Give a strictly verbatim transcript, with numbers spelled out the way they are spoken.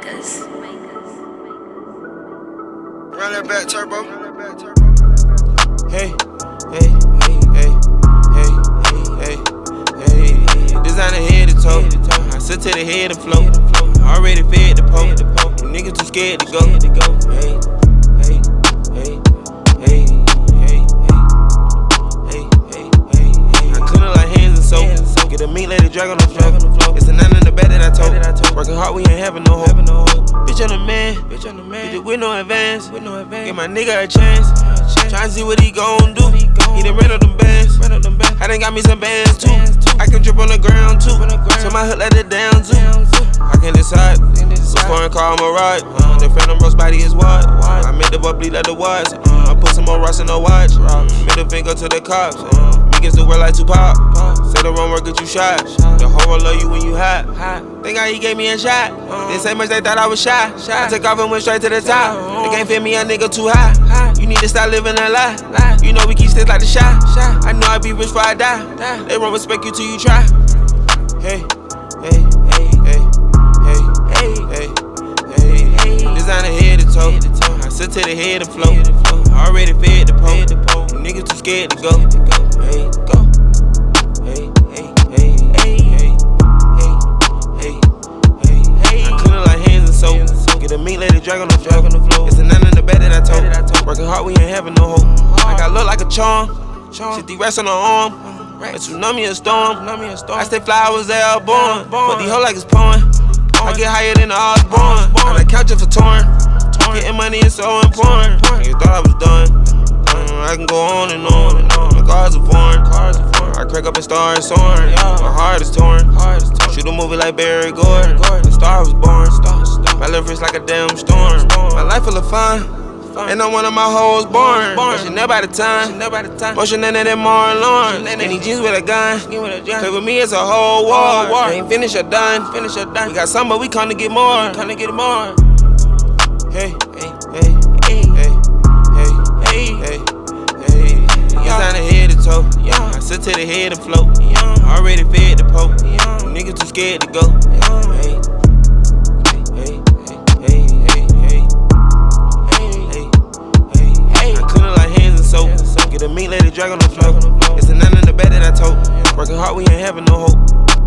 makers. Run that back, turbo. Hey, hey, hey, hey, hey, hey, hey, hey. Designer head to toe. I sit to the head and float. Already fed the poke. You niggas too scared to go. Hey, hey, hey, hey, hey, hey, hey, hey, hey. I clean it like hands and soap. Get a meat, let it drag on the floor. It's a nine in the bed that I told. Working hard, we ain't having no hope. Bitch, I'm the man. Bitch, I'm the man. Bitch, with no advance. With no advance. Give my nigga a chance. Tryna see what he gon' do. He done ran up them bands. I done got me some bands too. I can drip on the ground too. So my hood let it down too. I can decide. This foreign car, I'ma ride. Uh, the phantom roast body is what? I made the boy bleed like the watch. Uh, I put some more rocks in the watch. Middle finger to the cops. Uh, me against the world like Tupac. Say the wrong word, get you shot. The whole world love you when you hot. Think how he gave me a shot. They say much they thought I was shy. I took off and went straight to the top. They can't fit me, a nigga too high. You need to stop living a lie. You know we keep sticks like the shot. I know I be rich before I die. They won't respect you till you try. Hey, hey, hey, hey, hey, hey, hey, hey, hey. Designer head to toe. I sit to the head and float. Already fed the poke. You niggas too scared to go. Hey, go. Hey, hey, hey, hey, hey, hey, hey, hey. I clean it like hands and soap. Get a meat, let it drag on the floor. It's a nine in the bed that I told. Working hard, we ain't having no hope. I got look like a charm. fifty racks on the arm. A tsunami, a storm. I stay fly, I was airborne. But these hoes like it's porn. I get higher than the Osborne. On the couch if for torn. Getting money is so important. You thought I was done. Mm, I can go on and on. My cars are foreign. I crack up and start soaring. My heart is torn. Shoot a movie like Barry Gordon. The star was born. My little wrist like a damn storm. My life full of fun. And no one of my hoes born. But she never by the time. Motion none of them more alarm. Any jeans with a gun. Play with me, it's a whole war. Ain't finished or done. We got some, but we come to get more. Hey, hey, hey, hey, hey, hey, hey, hey, hey. Designer head to toe. I sit to the head and float. Already fed the poke. You niggas too scared to go. Hey, hey, hey, hey, hey, hey, hey, hey. I clean it like hands and soap. Get a meat, let it drag on the floor. It's a nine in the bed that I told. Working hard, we ain't having no hope.